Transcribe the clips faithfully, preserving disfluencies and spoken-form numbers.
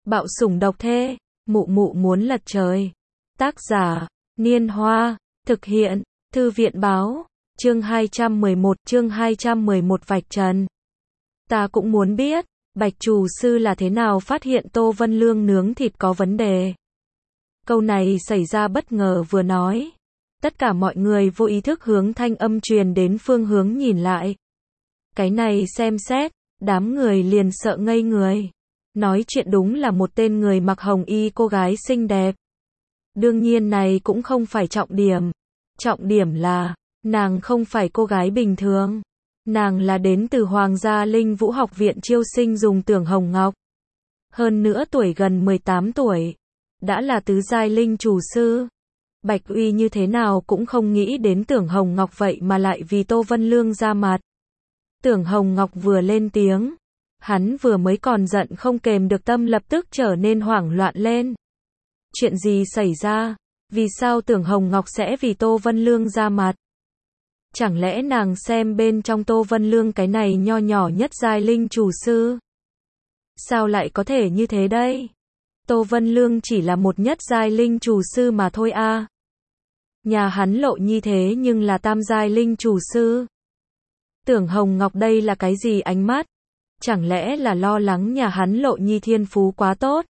Bạo sủng độc thê, mụ mụ muốn lật trời. Tác giả, Niên Hoa, thực hiện, Thư viện báo, chương hai trăm mười một, chương hai trăm mười một vạch trần. Ta cũng muốn biết, Bạch Trù Sư là thế nào phát hiện Tô Vân Lương nướng thịt có vấn đề. Câu này xảy ra bất ngờ vừa nói. Tất cả mọi người vô ý thức hướng thanh âm truyền đến phương hướng nhìn lại. Cái này xem xét, đám người liền sợ ngây người. Nói chuyện đúng là một tên người mặc hồng y cô gái xinh đẹp. Đương nhiên này cũng không phải trọng điểm. Trọng điểm là, nàng không phải cô gái bình thường. Nàng là đến từ Hoàng gia Linh Vũ học viện chiêu sinh dùng Tưởng Hồng Ngọc. Hơn nữa tuổi gần mười tám tuổi. Đã là tứ giai linh chủ sư. Bạch Uy như thế nào cũng không nghĩ đến Tưởng Hồng Ngọc vậy mà lại vì Tô Vân Lương ra mặt. Tưởng Hồng Ngọc vừa lên tiếng. Hắn vừa mới còn giận không kềm được tâm lập tức trở nên hoảng loạn lên. Chuyện gì xảy ra? Vì sao Tưởng Hồng Ngọc sẽ vì Tô Vân Lương ra mặt? Chẳng lẽ nàng xem bên trong Tô Vân Lương cái này nho nhỏ nhất giai linh chủ sư? Sao lại có thể như thế đây? Tô Vân Lương chỉ là một nhất giai linh chủ sư mà thôi a. À. Nhà hắn Lộ Nhi thế nhưng là tam giai linh chủ sư. Tưởng Hồng Ngọc đây là cái gì ánh mắt? Chẳng lẽ là lo lắng nhà hắn Lộ Nhi thiên phú quá tốt?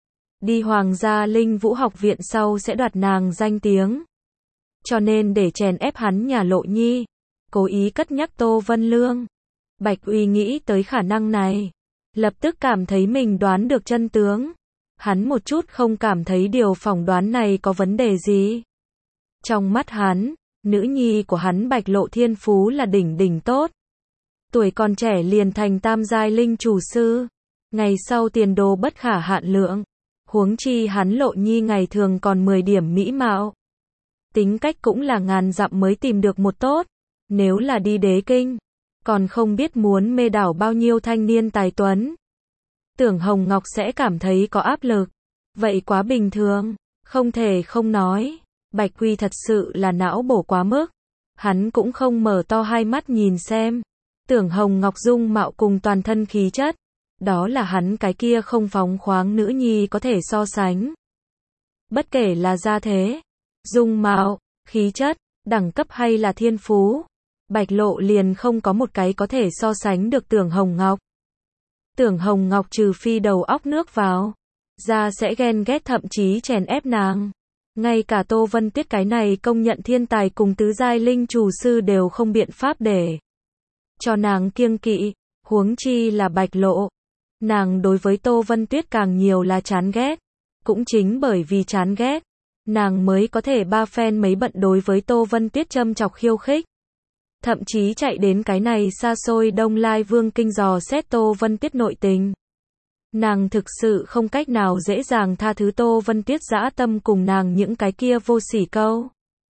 Đi Hoàng gia Linh Vũ học viện sau sẽ đoạt nàng danh tiếng. Cho nên để chèn ép hắn nhà Lộ Nhi, cố ý cất nhắc Tô Vân Lương. Bạch Uy nghĩ tới khả năng này, lập tức cảm thấy mình đoán được chân tướng. Hắn một chút không cảm thấy điều phỏng đoán này có vấn đề gì. Trong mắt hắn, nữ nhi của hắn Bạch Lộ thiên phú là đỉnh đỉnh tốt. Tuổi còn trẻ liền thành tam giai linh chủ sư, ngày sau tiền đồ bất khả hạn lượng. Huống chi hắn Lộ Nhi ngày thường còn mười điểm mỹ mạo. Tính cách cũng là ngàn dặm mới tìm được một tốt. Nếu là đi đế kinh, còn không biết muốn mê đảo bao nhiêu thanh niên tài tuấn. Tưởng Hồng Ngọc sẽ cảm thấy có áp lực. Vậy quá bình thường, không thể không nói. Bạch Quy thật sự là não bổ quá mức. Hắn cũng không mở to hai mắt nhìn xem. Tưởng Hồng Ngọc dung mạo cùng toàn thân khí chất. Đó là hắn cái kia không phóng khoáng nữ nhi có thể so sánh. Bất kể là gia thế, dung mạo, khí chất, đẳng cấp hay là thiên phú, Bạch Lộ liền không có một cái có thể so sánh được Tưởng Hồng Ngọc. Tưởng Hồng Ngọc trừ phi đầu óc nước vào, ra sẽ ghen ghét thậm chí chèn ép nàng. Ngay cả Tô Vân Tuyết cái này công nhận thiên tài cùng tứ giai linh chủ sư đều không biện pháp để cho nàng kiêng kỵ, huống chi là Bạch Lộ. Nàng đối với Tô Vân Tuyết càng nhiều là chán ghét. Cũng chính bởi vì chán ghét, nàng mới có thể ba phen mấy bận đối với Tô Vân Tuyết châm chọc khiêu khích. Thậm chí chạy đến cái này xa xôi Đông Lai Vương kinh dò xét Tô Vân Tuyết nội tình. Nàng thực sự không cách nào dễ dàng tha thứ Tô Vân Tuyết dã tâm cùng nàng những cái kia vô sỉ câu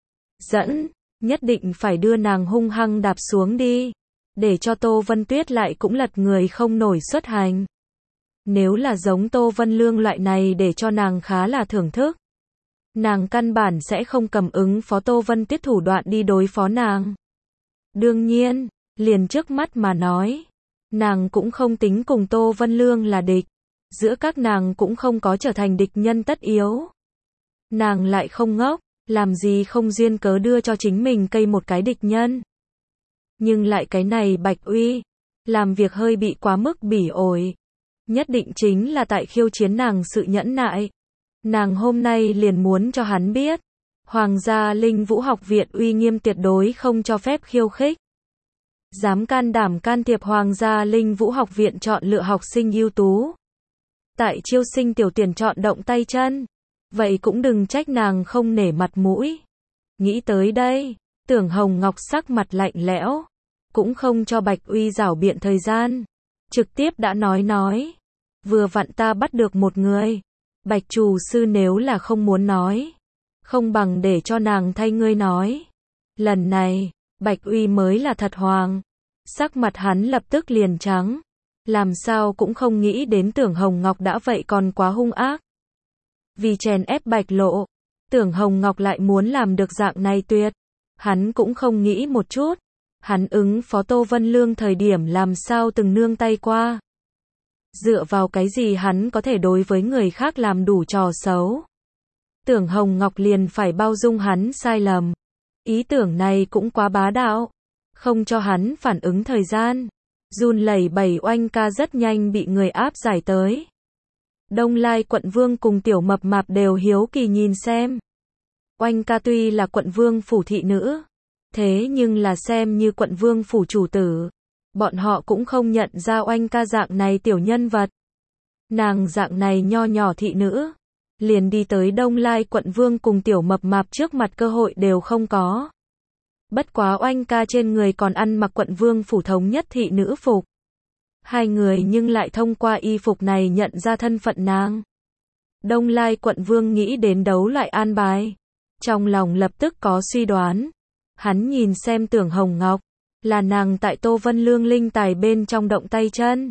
dẫn, nhất định phải đưa nàng hung hăng đạp xuống đi, để cho Tô Vân Tuyết lại cũng lật người không nổi xuất hành. Nếu là giống Tô Vân Lương loại này để cho nàng khá là thưởng thức, nàng căn bản sẽ không cầm ứng phó Tô Vân Tuyết thủ đoạn đi đối phó nàng. Đương nhiên, liền trước mắt mà nói, nàng cũng không tính cùng Tô Vân Lương là địch, giữa các nàng cũng không có trở thành địch nhân tất yếu. Nàng lại không ngốc, làm gì không duyên cớ đưa cho chính mình cây một cái địch nhân. Nhưng lại cái này Bạch Uy, làm việc hơi bị quá mức bỉ ổi. Nhất định chính là tại khiêu chiến nàng sự nhẫn nại. Nàng hôm nay liền muốn cho hắn biết, Hoàng gia Linh Vũ học viện uy nghiêm tuyệt đối không cho phép khiêu khích. Dám can đảm can thiệp Hoàng gia Linh Vũ học viện chọn lựa học sinh ưu tú. Tại chiêu sinh tiểu tuyển chọn động tay chân. Vậy cũng đừng trách nàng không nể mặt mũi. Nghĩ tới đây, Tưởng Hồng Ngọc sắc mặt lạnh lẽo, cũng không cho Bạch Uy giảo biện thời gian. Trực tiếp đã nói nói. Vừa vặn ta bắt được một người. Bạch Trù Sư nếu là không muốn nói, không bằng để cho nàng thay ngươi nói. Lần này, Bạch Uy mới là thật hoàng. Sắc mặt hắn lập tức liền trắng. Làm sao cũng không nghĩ đến Tưởng Hồng Ngọc đã vậy còn quá hung ác. Vì chèn ép Bạch Lộ, Tưởng Hồng Ngọc lại muốn làm được dạng này tuyệt. Hắn cũng không nghĩ một chút. Hắn ứng phó Tô Vân Lương thời điểm làm sao từng nương tay qua. Dựa vào cái gì hắn có thể đối với người khác làm đủ trò xấu? Tưởng Hồng Ngọc liền phải bao dung hắn sai lầm. Ý tưởng này cũng quá bá đạo. Không cho hắn phản ứng thời gian. Run lẩy bẩy Oanh ca rất nhanh bị người áp giải tới. Đông Lai quận vương cùng tiểu mập mạp đều hiếu kỳ nhìn xem. Oanh ca tuy là quận vương phủ thị nữ, thế nhưng là xem như quận vương phủ chủ tử. Bọn họ cũng không nhận ra Oanh ca dạng này tiểu nhân vật. Nàng dạng này nho nhỏ thị nữ, liền đi tới Đông Lai quận vương cùng tiểu mập mạp trước mặt cơ hội đều không có. Bất quá Oanh ca trên người còn ăn mặc quận vương phủ thống nhất thị nữ phục. Hai người nhưng lại thông qua y phục này nhận ra thân phận nàng. Đông Lai quận vương nghĩ đến đấu loại an bài. Trong lòng lập tức có suy đoán. Hắn nhìn xem Tưởng Hồng Ngọc, là nàng tại Tô Vân Lương linh tài bên trong động tay chân.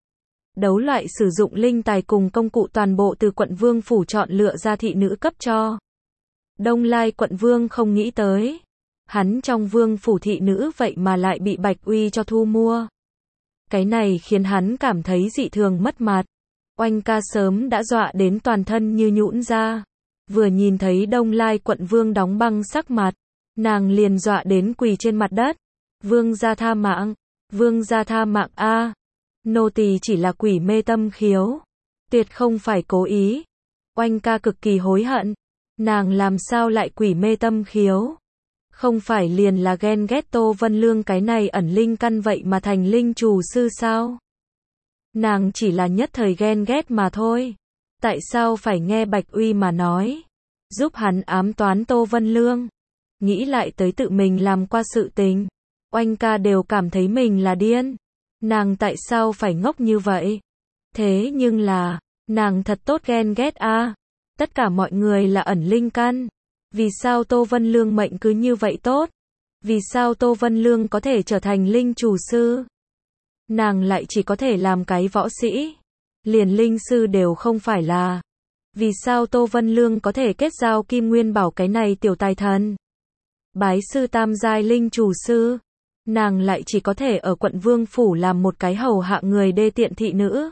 Đấu loại sử dụng linh tài cùng công cụ toàn bộ từ quận vương phủ chọn lựa ra thị nữ cấp cho. Đông Lai quận vương không nghĩ tới. Hắn trong vương phủ thị nữ vậy mà lại bị Bạch Uy cho thu mua. Cái này khiến hắn cảm thấy dị thường mất mặt. Oanh ca sớm đã dọa đến toàn thân như nhũn ra. Vừa nhìn thấy Đông Lai quận vương đóng băng sắc mặt, nàng liền dọa đến quỳ trên mặt đất. Vương gia tha mạng, vương gia tha mạng a. Nô tỳ chỉ là quỷ mê tâm khiếu, tuyệt không phải cố ý. Oanh ca cực kỳ hối hận, nàng làm sao lại quỷ mê tâm khiếu? Không phải liền là ghen ghét Tô Vân Lương cái này ẩn linh căn vậy mà thành linh chủ sư sao? Nàng chỉ là nhất thời ghen ghét mà thôi. Tại sao phải nghe Bạch Uy mà nói? Giúp hắn ám toán Tô Vân Lương. Nghĩ lại tới tự mình làm qua sự tình. Oanh ca đều cảm thấy mình là điên. Nàng tại sao phải ngốc như vậy? Thế nhưng là, nàng thật tốt ghen ghét a. À. Tất cả mọi người là ẩn linh căn. Vì sao Tô Vân Lương mệnh cứ như vậy tốt? Vì sao Tô Vân Lương có thể trở thành linh chủ sư? Nàng lại chỉ có thể làm cái võ sĩ. Liền linh sư đều không phải là. Vì sao Tô Vân Lương có thể kết giao Kim Nguyên Bảo cái này tiểu tài thần? Bái sư tam giai linh chủ sư. Nàng lại chỉ có thể ở quận vương phủ làm một cái hầu hạ người đê tiện thị nữ.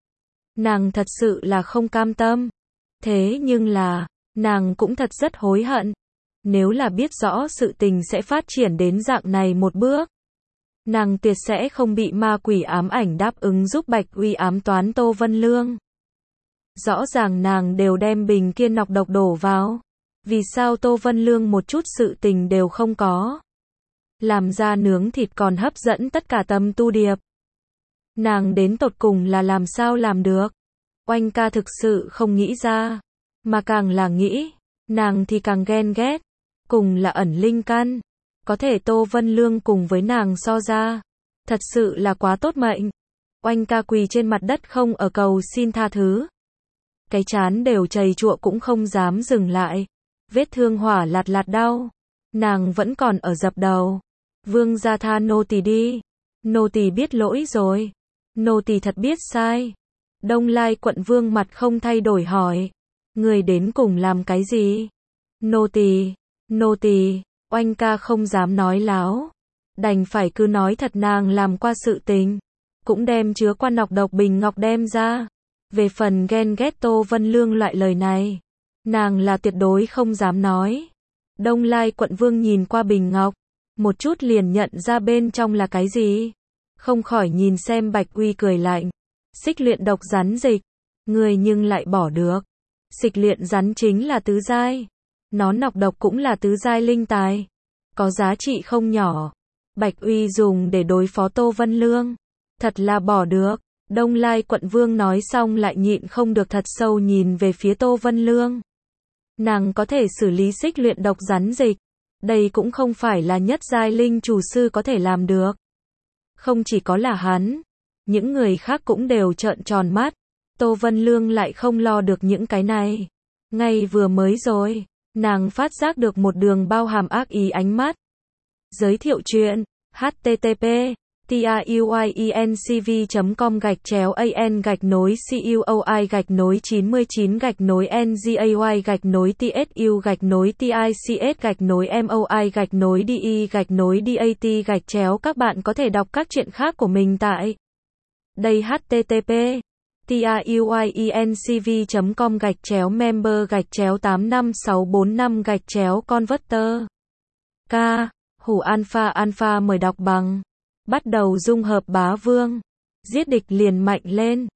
Nàng thật sự là không cam tâm. Thế nhưng là, nàng cũng thật rất hối hận. Nếu là biết rõ sự tình sẽ phát triển đến dạng này một bước, nàng tuyệt sẽ không bị ma quỷ ám ảnh đáp ứng giúp Bạch Uy ám toán Tô Vân Lương. Rõ ràng nàng đều đem bình kia nọc độc đổ vào. Vì sao Tô Vân Lương một chút sự tình đều không có? Làm ra nướng thịt còn hấp dẫn tất cả tâm tu điệp. Nàng đến tột cùng là làm sao làm được? Oanh ca thực sự không nghĩ ra. Mà càng là nghĩ, nàng thì càng ghen ghét. Cùng là ẩn linh căn. Có thể Tô Vân Lương cùng với nàng so ra. Thật sự là quá tốt mệnh. Oanh ca quỳ trên mặt đất không ở cầu xin tha thứ. Cái chán đều chầy chụa cũng không dám dừng lại. Vết thương hỏa lạt lạt đau. Nàng vẫn còn ở dập đầu. Vương gia tha nô tỳ đi. Nô tỳ biết lỗi rồi. Nô tỳ thật biết sai. Đông Lai quận vương mặt không thay đổi hỏi. Người đến cùng làm cái gì? Nô tỳ, nô tỳ. Oanh ca không dám nói láo. Đành phải cứ nói thật nàng làm qua sự tình. Cũng đem chứa qua nọc độc bình ngọc đem ra. Về phần ghen ghét Tô Vân Lương loại lời này, nàng là tuyệt đối không dám nói. Đông Lai quận vương nhìn qua bình ngọc, một chút liền nhận ra bên trong là cái gì. Không khỏi nhìn xem Bạch Uy cười lạnh. Xích luyện độc rắn dịch. Người nhưng lại bỏ được. Xích luyện rắn chính là tứ giai. Nó nọc độc cũng là tứ giai linh tài. Có giá trị không nhỏ. Bạch Uy dùng để đối phó Tô Vân Lương. Thật là bỏ được. Đông Lai quận vương nói xong lại nhịn không được thật sâu nhìn về phía Tô Vân Lương. Nàng có thể xử lý xích luyện độc rắn dịch. Đây cũng không phải là nhất giai linh chủ sư có thể làm được. Không chỉ có là hắn, những người khác cũng đều trợn tròn mắt. Tô Vân Lương lại không lo được những cái này. Ngay vừa mới rồi, nàng phát giác được một đường bao hàm ác ý ánh mắt. Giới thiệu chuyện http tiuyencv.com gạch chéo an gạch nối cuoi gạch nối chín mươi chín gạch nối ngay gạch nối tsu gạch nối tics gạch nối moi gạch nối de gạch nối dat gạch chéo. Các bạn có thể đọc các chuyện khác của mình tại đây http truyencv chấm com gạch chéo member gạch chéo tám năm sáu bốn năm gạch chéo converter. K. Hủ alpha alpha mời đọc bằng. Bắt đầu dung hợp bá vương. Giết địch liền mạnh lên.